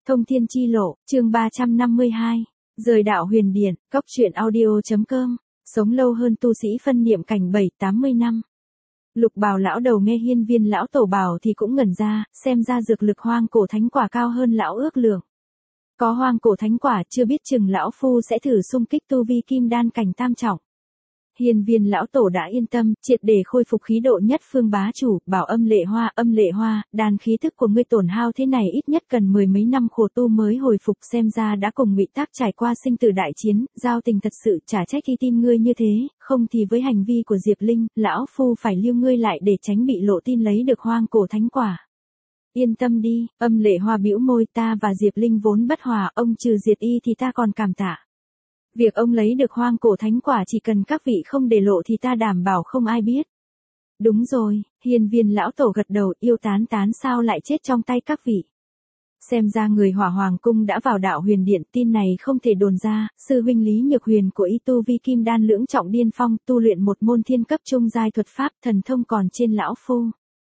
Thông thiên chi lộ, chương 352. Rời đạo huyền điện, cóc truyện audio.com. Sống lâu hơn tu sĩ phân niệm cảnh 7-80 năm. Lục Bào lão đầu nghe Hiên Viên lão tổ bảo thì cũng ngẩn ra, xem ra dược lực hoang cổ thánh quả cao hơn lão ước lượng. Có hoang cổ thánh quả, chưa biết chừng lão phu sẽ thử xung kích tu vi kim đan cảnh tam trọng. Hiên Viên lão tổ đã yên tâm, triệt để khôi phục khí độ nhất phương bá chủ, bảo Âm Lệ Hoa, đàn khí thức của ngươi tổn hao thế này ít nhất cần mười mấy năm khổ tu mới hồi phục, xem ra đã cùng Ngụy Tác trải qua sinh tử đại chiến, giao tình thật sự, chả trách khi tin ngươi như thế, không thì với hành vi của Diệp Linh, lão phu phải lưu ngươi lại để tránh bị lộ tin lấy được hoang cổ thánh quả. Yên tâm đi, Âm Lệ Hoa bĩu môi, ta và Diệp Linh vốn bất hòa, ông trừ diệt y thì ta còn cảm tạ. Việc ông lấy được hoang cổ thánh quả chỉ cần các vị không để lộ thì ta đảm bảo không ai biết. Đúng rồi, Hiên Viên lão tổ gật đầu, yêu tán sao lại chết trong tay các vị. Xem ra người Hỏa Hoàng cung đã vào đạo huyền điện, tin này không thể đồn ra, sư huynh Lý Nhược Huyền của y tu vi kim đan lưỡng trọng điên phong, tu luyện một môn thiên cấp trung giai thuật pháp, thần thông còn trên lão phu.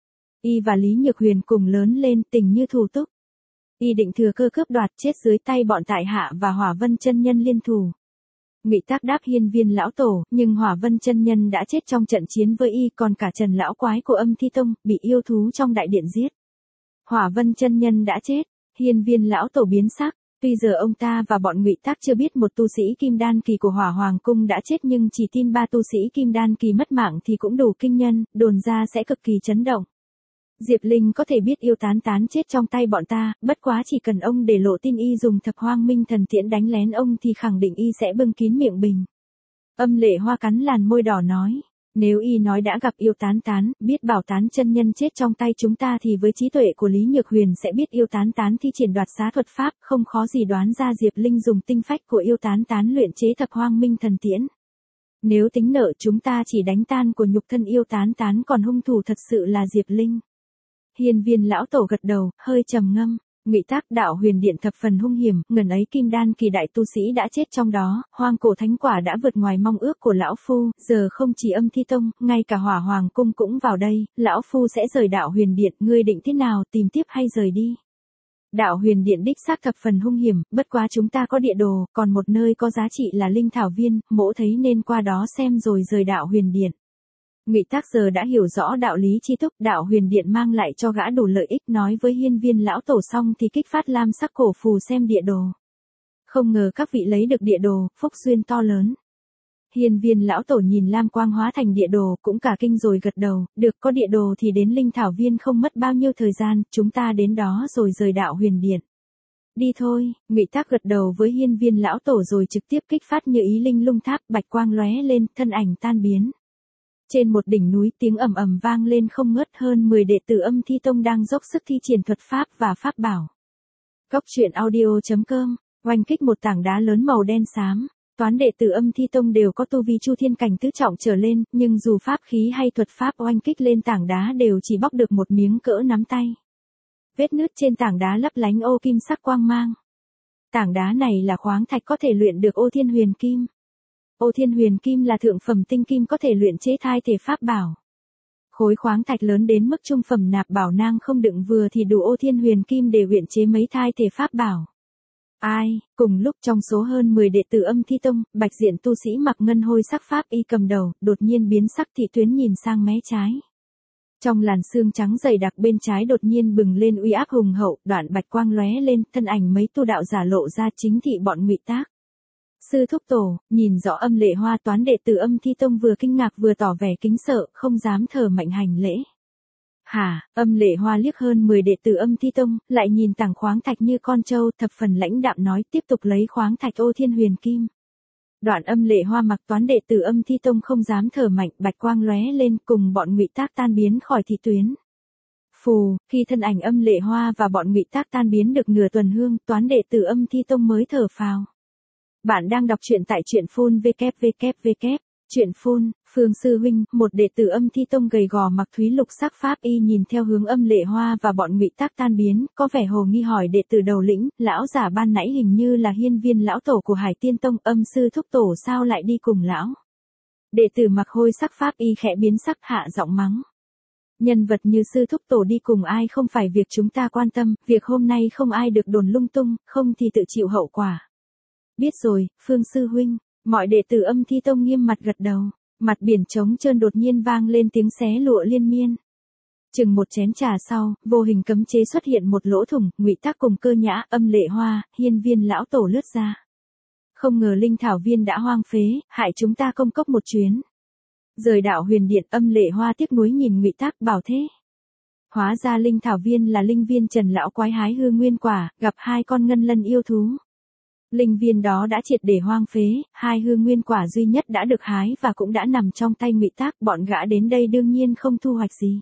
Y và Lý Nhược Huyền cùng lớn lên, tình như thù túc. Y định thừa cơ cướp đoạt, chết dưới tay bọn tại hạ và Hỏa Vân chân nhân liên thủ. Ngụy Tác đáp Hiên Viên lão tổ, nhưng Hỏa Vân chân nhân đã chết trong trận chiến với y, còn cả Trần lão quái của Âm Thi tông bị yêu thú trong đại điện giết. Hỏa Vân chân nhân đã chết, Hiên Viên lão tổ biến sắc, tuy giờ ông ta và bọn Ngụy Tác chưa biết một tu sĩ kim đan kỳ của Hỏa Hoàng cung đã chết, nhưng chỉ tin ba tu sĩ kim đan kỳ mất mạng thì cũng đủ kinh nhân, đồn ra sẽ cực kỳ chấn động. Diệp Linh có thể biết yêu tán chết trong tay bọn ta, bất quá chỉ cần ông để lộ tin y dùng Thập Hoang Minh Thần Tiễn đánh lén ông thì khẳng định y sẽ bưng kín miệng bình. Âm Lệ Hoa cắn làn môi đỏ nói, nếu y nói đã gặp yêu tán, biết bảo tán chân nhân chết trong tay chúng ta thì với trí tuệ của Lý Nhược Huyền sẽ biết yêu tán thi triển đoạt xá thuật pháp, không khó gì đoán ra Diệp Linh dùng tinh phách của yêu tán luyện chế Thập Hoang Minh Thần Tiễn. Nếu tính nợ chúng ta chỉ đánh tan của nhục thân yêu tán, còn hung thủ thật sự là Diệp Linh. Hiên Viên lão tổ gật đầu, hơi trầm ngâm. Ngụy Tác, đạo huyền điện thập phần hung hiểm, ngần ấy kim đan kỳ đại tu sĩ đã chết trong đó, hoang cổ thánh quả đã vượt ngoài mong ước của lão phu, giờ không chỉ Âm Thi tông, ngay cả Hỏa Hoàng cung cũng vào đây, lão phu sẽ rời đạo huyền điện, ngươi định thế nào, tìm tiếp hay rời đi? Đạo huyền điện đích xác thập phần hung hiểm, bất quá chúng ta có địa đồ, còn một nơi có giá trị là linh thảo viên, mỗ thấy nên qua đó xem rồi rời đạo huyền điện. Ngụy Tác giờ đã hiểu rõ đạo lý chi túc, đạo huyền điện mang lại cho gã đủ lợi ích, nói với Hiên Viên lão tổ xong thì kích phát lam sắc cổ phù xem địa đồ. Không ngờ các vị lấy được địa đồ, phúc duyên to lớn. Hiên Viên lão tổ nhìn lam quang hóa thành địa đồ, cũng cả kinh rồi gật đầu, được, có địa đồ thì đến linh thảo viên không mất bao nhiêu thời gian, chúng ta đến đó rồi rời đạo huyền điện. Đi thôi, Ngụy Tác gật đầu với Hiên Viên lão tổ rồi trực tiếp kích phát như ý linh lung tháp, bạch quang lóe lên, thân ảnh tan biến. Trên một đỉnh núi tiếng ầm ầm vang lên không ngớt, hơn 10 đệ tử Âm Thi tông đang dốc sức thi triển thuật pháp và pháp bảo. Cóc truyện audio.com, oanh kích một tảng đá lớn màu đen xám. Toán đệ tử Âm Thi tông đều có tu vi chu thiên cảnh tứ trọng trở lên, nhưng dù pháp khí hay thuật pháp oanh kích lên tảng đá đều chỉ bóc được một miếng cỡ nắm tay. Vết nứt trên tảng đá lấp lánh ô kim sắc quang mang. Tảng đá này là khoáng thạch có thể luyện được Ô Thiên Huyền Kim. Ô Thiên Huyền Kim là thượng phẩm tinh kim có thể luyện chế thai thể pháp bảo. Khối khoáng thạch lớn đến mức trung phẩm nạp bảo nang không đựng vừa thì đủ Ô Thiên Huyền Kim để luyện chế mấy thai thể pháp bảo. Cùng lúc trong số hơn 10 đệ tử Âm Thi tông, bạch diện tu sĩ mặc ngân hôi sắc pháp y cầm đầu, đột nhiên biến sắc, Thị Tuyến nhìn sang mé trái. Trong làn xương trắng dày đặc bên trái đột nhiên bừng lên uy áp hùng hậu, đoạn bạch quang lóe lên, thân ảnh mấy tu đạo giả lộ ra, chính thị bọn Ngụy Tác. Sư thúc tổ, nhìn rõ Âm Lệ Hoa, toán đệ tử Âm Thi tông vừa kinh ngạc vừa tỏ vẻ kính sợ, không dám thở mạnh hành lễ. Hả? Âm Lệ Hoa liếc hơn 10 đệ tử Âm Thi tông, lại nhìn tảng khoáng thạch như con trâu, thập phần lãnh đạm nói, tiếp tục lấy khoáng thạch Ô Thiên Huyền Kim. Đoạn Âm Lệ Hoa mặc toán đệ tử Âm Thi tông không dám thở mạnh, bạch quang lóe lên, cùng bọn Ngụy Tác tan biến khỏi Thị Tuyến. Phù, khi thân ảnh Âm Lệ Hoa và bọn Ngụy Tác tan biến được nửa tuần hương, toán đệ tử Âm Thi tông mới thở phào. Bạn đang đọc truyện tại truyện phun www. Truyện phun, Phương sư huynh, một đệ tử Âm Thi tông gầy gò mặc thúy lục sắc pháp y nhìn theo hướng Âm Lệ Hoa và bọn Ngụy Tác tan biến, có vẻ hồ nghi hỏi đệ tử đầu lĩnh, lão giả ban nãy hình như là Hiên Viên lão tổ của Hải Tiên tông, Âm sư thúc tổ sao lại đi cùng lão? Đệ tử mặc hôi sắc pháp y khẽ biến sắc, hạ giọng mắng. Nhân vật như sư thúc tổ đi cùng ai không phải việc chúng ta quan tâm, việc hôm nay không ai được đồn lung tung, không thì tự chịu hậu quả. Biết rồi, Phương sư huynh, mọi đệ tử Âm Thi Tông nghiêm mặt gật đầu, mặt biển trống trơn đột nhiên vang lên tiếng xé lụa liên miên. Chừng một chén trà sau, vô hình cấm chế xuất hiện một lỗ thủng, Ngụy Tác cùng Cơ Nhã, Âm Lệ Hoa, Hiên Viên lão tổ lướt ra. Không ngờ linh thảo viên đã hoang phế, hại chúng ta công cốc một chuyến. Rời đạo huyền điện, Âm Lệ Hoa tiếc nuối nhìn Ngụy Tác bảo thế. Hóa ra linh thảo viên là linh viên Trần lão quái hái hư nguyên quả, gặp hai con ngân lân yêu thú. Linh viên đó đã triệt để hoang phế, hai hư nguyên quả duy nhất đã được hái và cũng đã nằm trong tay Ngụy Tác, bọn gã đến đây đương nhiên không thu hoạch gì.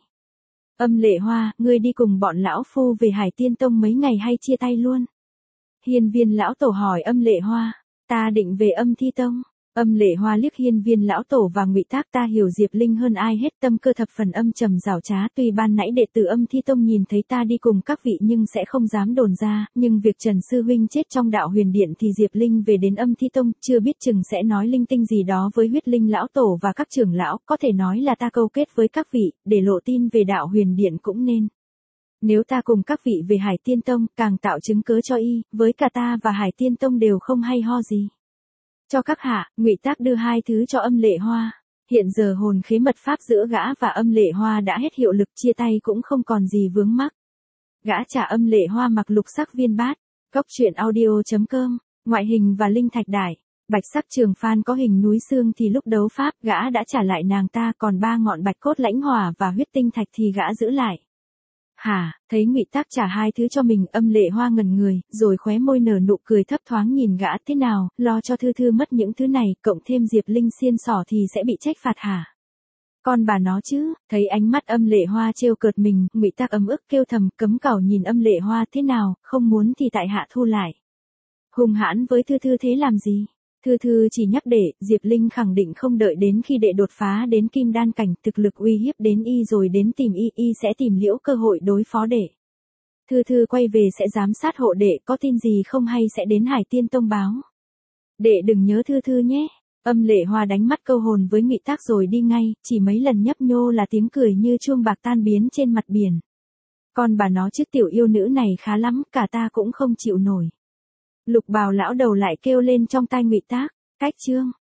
Âm Lệ Hoa, ngươi đi cùng bọn lão phu về Hải Tiên Tông mấy ngày hay chia tay luôn? Hiên Viên lão tổ hỏi Âm Lệ Hoa, ta định về Âm Thi Tông. Âm Lệ Hoa liếc Hiên Viên lão tổ và Ngụy Tác, ta hiểu Diệp Linh hơn ai hết, tâm cơ thập phần âm trầm giảo trá, tuy ban nãy đệ tử Âm Thi Tông nhìn thấy ta đi cùng các vị nhưng sẽ không dám đồn ra, nhưng việc Trần sư huynh chết trong đạo huyền điện thì Diệp Linh về đến Âm Thi Tông, chưa biết chừng sẽ nói linh tinh gì đó với Huyết Linh lão tổ và các trưởng lão, có thể nói là ta câu kết với các vị, để lộ tin về đạo huyền điện cũng nên. Nếu ta cùng các vị về Hải Tiên Tông, càng tạo chứng cớ cho y, với cả ta và Hải Tiên Tông đều không hay ho gì. Cho các hạ, Ngụy Tác đưa hai thứ cho Âm Lệ Hoa. Hiện giờ hồn khế mật pháp giữa gã và Âm Lệ Hoa đã hết hiệu lực, chia tay cũng không còn gì vướng mắc. Gã trả Âm Lệ Hoa mặc lục sắc viên bát. Cốc truyện audio.com, ngoại hình và linh thạch đài. Bạch sắc trường phan có hình núi xương thì lúc đấu pháp gã đã trả lại nàng ta, còn 3 ngọn bạch cốt lãnh hỏa và huyết tinh thạch thì gã giữ lại. Hả, thấy Ngụy Tác trả hai thứ cho mình, Âm Lệ Hoa ngẩn người, rồi khóe môi nở nụ cười thấp thoáng nhìn gã, thế nào, lo cho Thư Thư mất những thứ này, cộng thêm Diệp Linh xiên xỏ thì sẽ bị trách phạt hả? Con bà nó chứ, thấy ánh mắt Âm Lệ Hoa trêu cợt mình, Ngụy Tác ấm ức kêu thầm, cấm cẩu nhìn Âm Lệ Hoa, thế nào, không muốn thì tại hạ thu lại. Hung hãn với Thư Thư thế làm gì? Thư Thư chỉ nhắc để, Diệp Linh khẳng định không đợi đến khi đệ đột phá đến kim đan cảnh, thực lực uy hiếp đến y rồi đến tìm y sẽ tìm liễu cơ hội đối phó đệ. Thư Thư quay về sẽ giám sát hộ đệ, có tin gì không hay sẽ đến Hải Tiên Tông báo. Đệ đừng nhớ Thư Thư nhé. Âm Lệ Hoa đánh mắt câu hồn với Ngụy Tác rồi đi ngay, chỉ mấy lần nhấp nhô là tiếng cười như chuông bạc tan biến trên mặt biển. Con bà nó chứ, tiểu yêu nữ này khá lắm, cả ta cũng không chịu nổi. Lục Bào lão đầu lại kêu lên trong tai Ngụy Tác, cách chương.